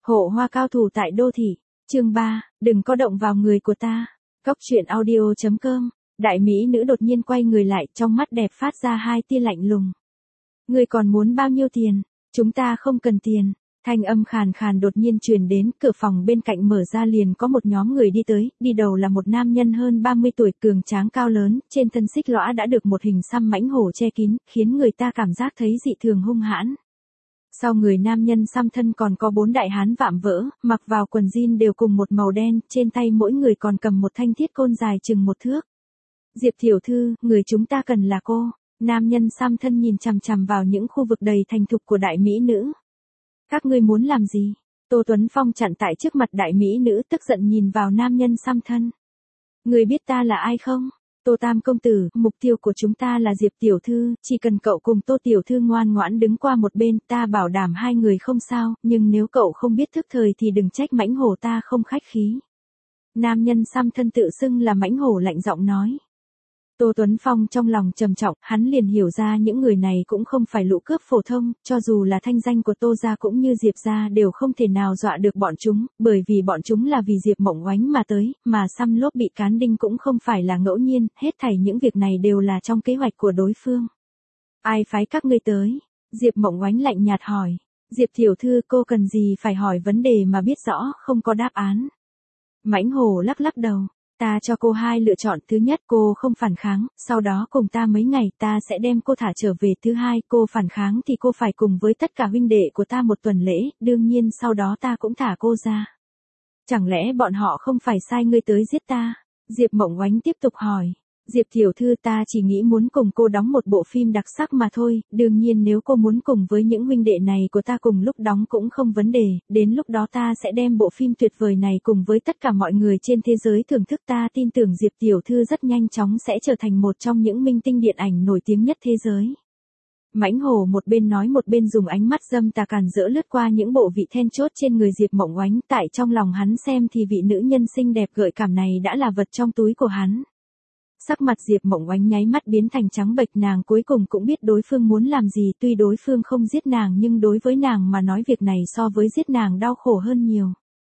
Hộ hoa cao thủ tại đô thị. Chương 3, đừng có động vào người của ta. Góc truyện audio.com. Đại mỹ nữ đột nhiên quay người lại, trong mắt đẹp phát ra hai tia lạnh lùng. Ngươi còn muốn bao nhiêu tiền? Chúng ta không cần tiền. Thanh âm khàn khàn đột nhiên truyền đến, cửa phòng bên cạnh mở ra liền có một nhóm người đi tới, đi đầu là một nam nhân hơn 30 tuổi cường tráng cao lớn, trên thân xích lõa đã được một hình xăm mãnh hổ che kín, khiến người ta cảm giác thấy dị thường hung hãn. Sau người nam nhân xăm thân còn có 4 đại hán vạm vỡ, mặc vào quần jean đều cùng một màu đen, trên tay mỗi người còn cầm một thanh thiết côn dài chừng 1 thước. Diệp tiểu thư, người chúng ta cần là cô. Nam nhân xăm thân nhìn chằm chằm vào những khu vực đầy thành thục của đại mỹ nữ. Các ngươi muốn làm gì? Tô Tuấn Phong chặn tại trước mặt đại mỹ nữ, tức giận nhìn vào nam nhân xăm thân. Người biết ta là ai không? Tô Tam công tử, mục tiêu của chúng ta là Diệp tiểu thư, chỉ cần cậu cùng Tô tiểu thư ngoan ngoãn đứng qua một bên, ta bảo đảm hai người không sao, nhưng nếu cậu không biết thức thời thì đừng trách mãnh hổ ta không khách khí. Nam nhân xăm thân tự xưng là mãnh hổ lạnh giọng nói. Tô Tuấn Phong trong lòng trầm trọng, hắn liền hiểu ra những người này cũng không phải lũ cướp phổ thông, cho dù là thanh danh của Tô gia cũng như Diệp gia đều không thể nào dọa được bọn chúng, bởi vì bọn chúng là vì Diệp Mộng Oánh mà tới, mà xăm lốp bị cán đinh cũng không phải là ngẫu nhiên, hết thảy những việc này đều là trong kế hoạch của đối phương. Ai phái các ngươi tới? Diệp Mộng Oánh lạnh nhạt hỏi. Diệp tiểu thư, cô cần gì phải hỏi vấn đề mà biết rõ, không có đáp án. Mãnh hổ lắc lắc đầu. Ta cho cô 2 lựa chọn, thứ nhất cô không phản kháng, sau đó cùng ta mấy ngày ta sẽ đem cô thả trở về, thứ hai cô phản kháng thì cô phải cùng với tất cả huynh đệ của ta 1 tuần lễ, đương nhiên sau đó ta cũng thả cô ra. Chẳng lẽ bọn họ không phải sai ngươi tới giết ta? Diệp Mộng Oánh tiếp tục hỏi. Diệp tiểu thư, ta chỉ nghĩ muốn cùng cô đóng một bộ phim đặc sắc mà thôi, đương nhiên nếu cô muốn cùng với những huynh đệ này của ta cùng lúc đóng cũng không vấn đề, đến lúc đó ta sẽ đem bộ phim tuyệt vời này cùng với tất cả mọi người trên thế giới thưởng thức, ta tin tưởng Diệp tiểu thư rất nhanh chóng sẽ trở thành một trong những minh tinh điện ảnh nổi tiếng nhất thế giới. Mãnh hổ một bên nói một bên dùng ánh mắt dâm tà càn rỡ lướt qua những bộ vị then chốt trên người Diệp Mộng Oánh, tại trong lòng hắn xem thì vị nữ nhân xinh đẹp gợi cảm này đã là vật trong túi của hắn. Sắc mặt Diệp Mộng Oánh nháy mắt biến thành trắng bệch, nàng cuối cùng cũng biết đối phương muốn làm gì, tuy đối phương không giết nàng nhưng đối với nàng mà nói việc này so với giết nàng đau khổ hơn nhiều.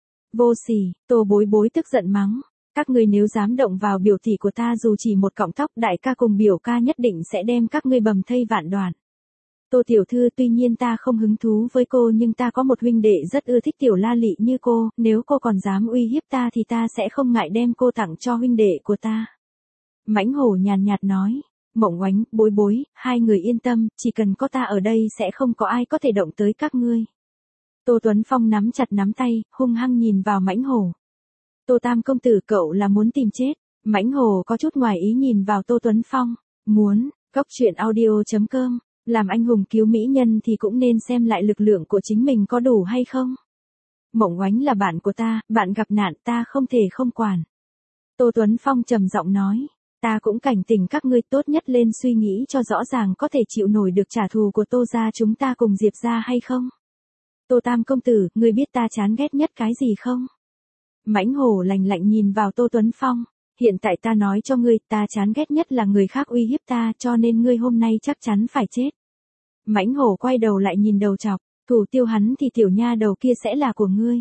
Vô sỉ, Tô Bối Bối tức giận mắng. Các ngươi nếu dám động vào biểu tỷ của ta dù chỉ một cọng tóc, đại ca cùng biểu ca nhất định sẽ đem các ngươi bầm thây vạn đoạn. Tô tiểu thư, tuy nhiên ta không hứng thú với cô nhưng ta có một huynh đệ rất ưa thích tiểu la lị như cô, nếu cô còn dám uy hiếp ta thì ta sẽ không ngại đem cô tặng cho huynh đệ của ta. Mãnh hổ nhàn nhạt nói. Mộng Oánh, Bối Bối, hai người yên tâm, chỉ cần có ta ở đây sẽ không có ai có thể động tới các ngươi. Tô Tuấn Phong nắm chặt nắm tay, hung hăng nhìn vào mãnh hổ. Tô Tam công tử, cậu là muốn tìm chết? Mãnh hổ có chút ngoài ý nhìn vào Tô Tuấn Phong. Muốn. Góc truyện audio.com. Làm anh hùng cứu mỹ nhân thì cũng nên xem lại lực lượng của chính mình có đủ hay không. Mộng Oánh là bạn của ta, bạn gặp nạn ta không thể không quản. Tô Tuấn Phong trầm giọng nói. Ta cũng cảnh tỉnh các ngươi tốt nhất lên suy nghĩ cho rõ ràng có thể chịu nổi được trả thù của Tô gia chúng ta cùng Diệp gia hay không. Tô Tam công tử, ngươi biết ta chán ghét nhất cái gì không? Mãnh hổ lạnh lạnh nhìn vào Tô Tuấn Phong. Hiện tại ta nói cho ngươi, ta chán ghét nhất là người khác uy hiếp ta, cho nên ngươi hôm nay chắc chắn phải chết. Mãnh hổ quay đầu lại nhìn đầu chọc, thủ tiêu hắn thì tiểu nha đầu kia sẽ là của ngươi.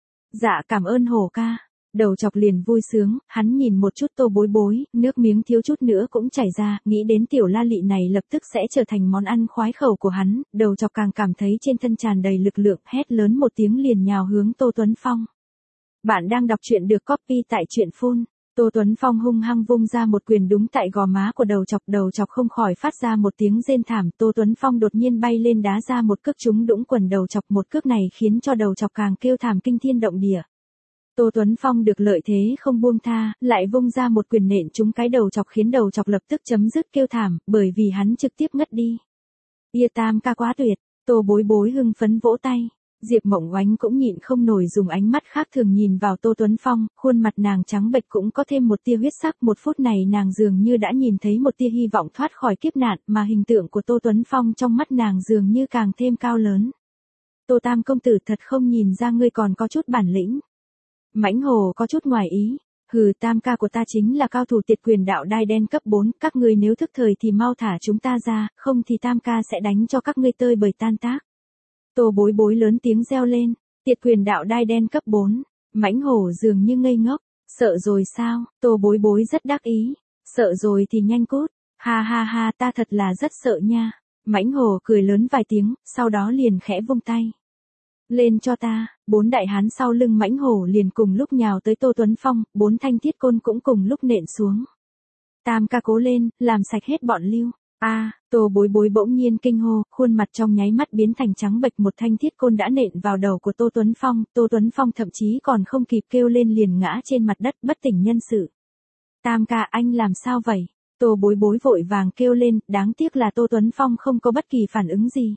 Dạ cảm ơn hổ ca. Đầu chọc liền vui sướng, hắn nhìn một chút Tô Bối Bối, nước miếng thiếu chút nữa cũng chảy ra, nghĩ đến tiểu la lị này lập tức sẽ trở thành món ăn khoái khẩu của hắn, đầu chọc càng cảm thấy trên thân tràn đầy lực lượng, hét lớn một tiếng liền nhào hướng Tô Tuấn Phong. Bạn đang đọc truyện được copy tại truyện phun. Tô Tuấn Phong hung hăng vung ra một quyền đúng tại gò má của đầu chọc không khỏi phát ra một tiếng rên thảm, Tô Tuấn Phong đột nhiên bay lên đá ra một cước trúng đũng quần đầu chọc, một cước này khiến cho đầu chọc càng kêu thảm kinh thiên động địa. Tô Tuấn Phong được lợi thế không buông tha, lại vung ra một quyền nện trúng cái đầu chọc khiến đầu chọc lập tức chấm dứt kêu thảm, bởi vì hắn trực tiếp ngất đi. Ia Tam ca quá tuyệt, Tô Bối Bối hưng phấn vỗ tay. Diệp Mộng Oánh cũng nhịn không nổi dùng ánh mắt khác thường nhìn vào Tô Tuấn Phong, khuôn mặt nàng trắng bệch cũng có thêm một tia huyết sắc, 1 phút này nàng dường như đã nhìn thấy một tia hy vọng thoát khỏi kiếp nạn, mà hình tượng của Tô Tuấn Phong trong mắt nàng dường như càng thêm cao lớn. Tô Tam công tử, thật không nhìn ra ngươi còn có chút bản lĩnh. Mãnh hổ có chút ngoài ý. Hừ, Tam ca của ta chính là cao thủ tiệt quyền đạo đai đen cấp 4, các ngươi nếu thức thời thì mau thả chúng ta ra, không thì Tam ca sẽ đánh cho các ngươi tơi bời tan tác. Tô Bối Bối lớn tiếng reo lên. Thiệt quyền đạo đai đen cấp 4. Mãnh hổ dường như ngây ngốc. Sợ rồi sao? Tô Bối Bối rất đắc ý. Sợ rồi thì nhanh cút. Ha ha ha, ta thật là rất sợ nha. Mãnh hổ cười lớn vài tiếng, sau đó liền khẽ vung tay. Lên cho ta. 4 đại hán sau lưng mãnh hổ liền cùng lúc nhào tới Tô Tuấn Phong, 4 thanh thiết côn cũng cùng lúc nện xuống. Tam ca cố lên, làm sạch hết bọn lưu. Tô Bối Bối bỗng nhiên kinh hô, khuôn mặt trong nháy mắt biến thành trắng bệch, một thanh thiết côn đã nện vào đầu của Tô Tuấn Phong thậm chí còn không kịp kêu lên liền ngã trên mặt đất bất tỉnh nhân sự. Tam ca, anh làm sao vậy? Tô Bối Bối vội vàng kêu lên, đáng tiếc là Tô Tuấn Phong không có bất kỳ phản ứng gì.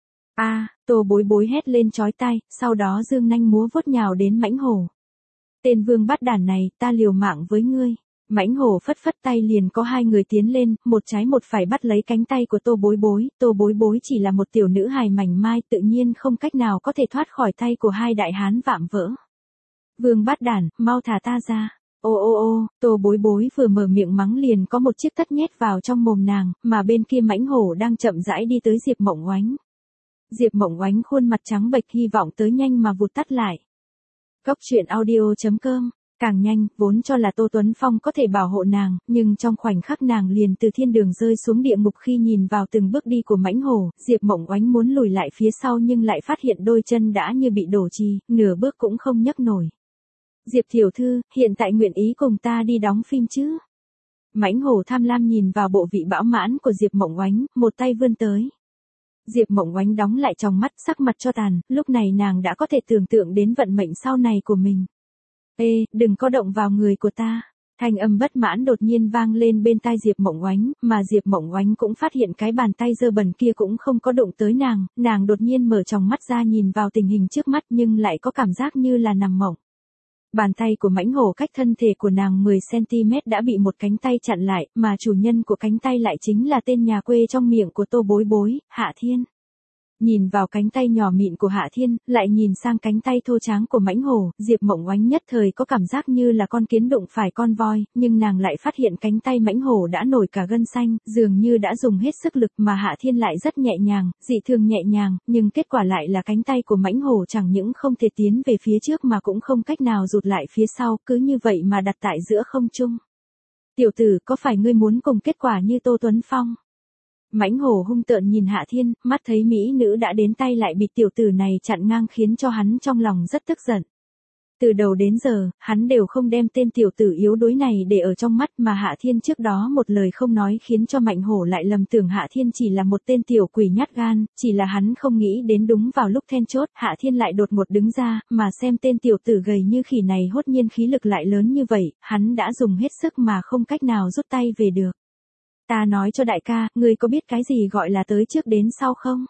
Tô Bối Bối hét lên chói tai, sau đó dương nanh múa vuốt nhào đến mãnh hổ. Tên vương bát đản này, ta liều mạng với ngươi. Mãnh hổ phất phất tay liền có 2 người tiến lên, một trái một phải bắt lấy cánh tay của Tô Bối Bối chỉ là một tiểu nữ hài mảnh mai, tự nhiên không cách nào có thể thoát khỏi tay của 2 đại hán vạm vỡ. Vương bát đản, mau thả ta ra. Ô, Tô Bối Bối vừa mở miệng mắng liền có một chiếc tất nhét vào trong mồm nàng, mà bên kia mãnh hổ đang chậm rãi đi tới Diệp Mộng Oánh. Diệp Mộng Oánh khuôn mặt trắng bệch hy vọng tới nhanh mà vụt tắt lại. Góc truyện audio.com. Càng nhanh, vốn cho là Tô Tuấn Phong có thể bảo hộ nàng, nhưng trong khoảnh khắc nàng liền từ thiên đường rơi xuống địa ngục khi nhìn vào từng bước đi của mãnh hổ, Diệp Mộng Oánh muốn lùi lại phía sau nhưng lại phát hiện đôi chân đã như bị đổ trì, nửa bước cũng không nhấc nổi. Diệp tiểu thư, hiện tại nguyện ý cùng ta đi đóng phim chứ? Mãnh hổ tham lam nhìn vào bộ vị bão mãn của Diệp Mộng Oánh, một tay vươn tới. Diệp Mộng Oánh đóng lại trong mắt, sắc mặt cho tàn, lúc này nàng đã có thể tưởng tượng đến vận mệnh sau này của mình. Ê, đừng có động vào người của ta. Thanh âm bất mãn đột nhiên vang lên bên tai Diệp Mộng Oánh, mà Diệp Mộng Oánh cũng phát hiện cái bàn tay dơ bẩn kia cũng không có đụng tới nàng đột nhiên mở tròng mắt ra nhìn vào tình hình trước mắt nhưng lại có cảm giác như là nằm mộng. Bàn tay của mãnh hổ cách thân thể của nàng 10cm đã bị một cánh tay chặn lại, mà chủ nhân của cánh tay lại chính là tên nhà quê trong miệng của Tô Bối Bối, Hạ Thiên. Nhìn vào cánh tay nhỏ mịn của Hạ Thiên, lại nhìn sang cánh tay thô tráng của mãnh hổ, Diệp Mộng Oánh nhất thời có cảm giác như là con kiến đụng phải con voi, nhưng nàng lại phát hiện cánh tay mãnh hổ đã nổi cả gân xanh, dường như đã dùng hết sức lực mà Hạ Thiên lại rất nhẹ nhàng, dị thường nhẹ nhàng, nhưng kết quả lại là cánh tay của mãnh hổ chẳng những không thể tiến về phía trước mà cũng không cách nào rụt lại phía sau, cứ như vậy mà đặt tại giữa không trung. Tiểu tử, có phải ngươi muốn cùng kết quả như Tô Tuấn Phong? Mãnh hổ hung tợn nhìn Hạ Thiên, mắt thấy mỹ nữ đã đến tay lại bị tiểu tử này chặn ngang khiến cho hắn trong lòng rất tức giận. Từ đầu đến giờ, hắn đều không đem tên tiểu tử yếu đuối này để ở trong mắt mà Hạ Thiên trước đó một lời không nói khiến cho Mạnh hổ lại lầm tưởng Hạ Thiên chỉ là một tên tiểu quỷ nhát gan, chỉ là hắn không nghĩ đến đúng vào lúc then chốt, Hạ Thiên lại đột ngột đứng ra, mà xem tên tiểu tử gầy như khỉ này hốt nhiên khí lực lại lớn như vậy, hắn đã dùng hết sức mà không cách nào rút tay về được. Ta nói cho đại ca, ngươi có biết cái gì gọi là tới trước đến sau không?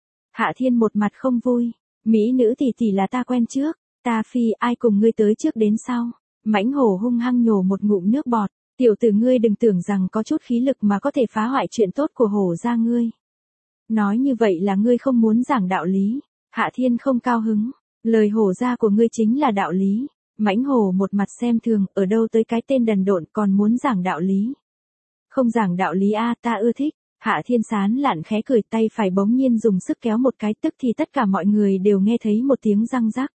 Hạ Thiên một mặt không vui. Mỹ nữ tỷ tỷ là ta quen trước. Ta phi, ai cùng ngươi tới trước đến sau? Mãnh hổ hung hăng nhổ một ngụm nước bọt. Tiểu tử ngươi đừng tưởng rằng có chút khí lực mà có thể phá hoại chuyện tốt của hổ gia ngươi. Nói như vậy là ngươi không muốn giảng đạo lý. Hạ Thiên không cao hứng. Lời hổ gia của ngươi chính là đạo lý. Mãnh hổ một mặt xem thường, ở đâu tới cái tên đần độn còn muốn giảng đạo lý. Không giảng đạo lý a, ta ưa thích. Hạ Thiên sán lạn khẽ cười, tay phải bỗng nhiên dùng sức kéo một cái, tức thì tất cả mọi người đều nghe thấy một tiếng răng rắc.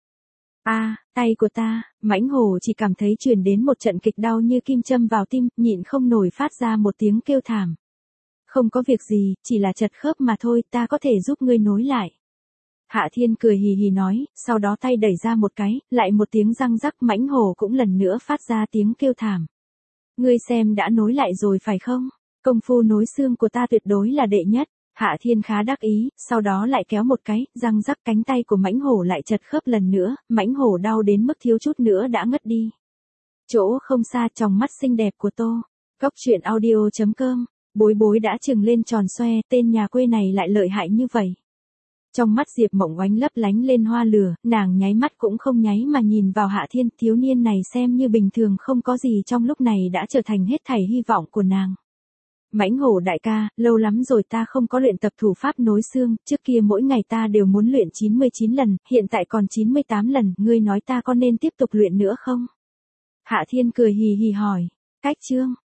Tay của ta, mãnh hổ chỉ cảm thấy truyền đến một trận kịch đau như kim châm vào tim, nhịn không nổi phát ra một tiếng kêu thảm. Không có việc gì, chỉ là chật khớp mà thôi, ta có thể giúp ngươi nối lại. Hạ Thiên cười hì hì nói, sau đó tay đẩy ra một cái, lại một tiếng răng rắc, mãnh hổ cũng lần nữa phát ra tiếng kêu thảm. Ngươi xem đã nối lại rồi phải không? Công phu nối xương của ta tuyệt đối là đệ nhất. Hạ Thiên khá đắc ý, sau đó lại kéo một cái, răng rắc, cánh tay của mãnh hổ lại chật khớp lần nữa, mãnh hổ đau đến mức thiếu chút nữa đã ngất đi. Chỗ không xa, trong mắt xinh đẹp của Tô. Góc truyện audio.com, Bối Bối đã trừng lên tròn xoe, tên nhà quê này lại lợi hại như vậy. Trong mắt Diệp Mộng Oánh lấp lánh lên hoa lửa, nàng nháy mắt cũng không nháy mà nhìn vào Hạ Thiên, thiếu niên này xem như bình thường không có gì trong lúc này đã trở thành hết thảy hy vọng của nàng. Mãnh hổ đại ca, lâu lắm rồi ta không có luyện tập thủ pháp nối xương, trước kia mỗi ngày ta đều muốn luyện 99 lần, hiện tại còn 98 lần, ngươi nói ta có nên tiếp tục luyện nữa không? Hạ Thiên cười hì hì hỏi, cách chương,